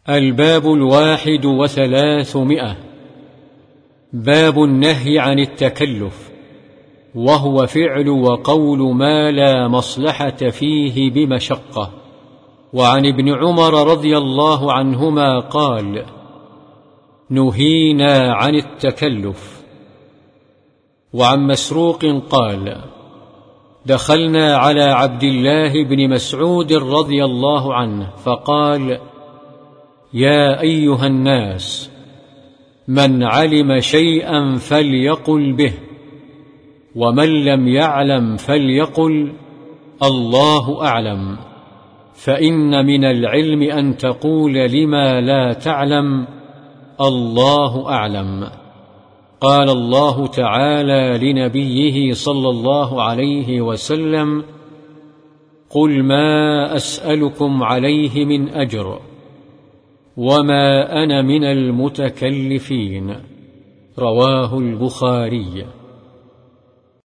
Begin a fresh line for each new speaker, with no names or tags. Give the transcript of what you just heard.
الباب 31. باب النهي عن التكلف، وهو فعل وقول ما لا مصلحة فيه بمشقة. وعن ابن عمر رضي الله عنهما قال: نهينا عن التكلف. وعن مسروق قال: دخلنا على عبد الله بن مسعود رضي الله عنه فقال: يا أيها الناس، من علم شيئا فليقل به، ومن لم يعلم فليقل الله أعلم، فإن من العلم أن تقول لما لا تعلم الله أعلم. قال الله تعالى لنبيه صلى الله عليه وسلم: قل ما أسألكم عليه من أجر، وما أنا من المتكلفين. رواه البخاري.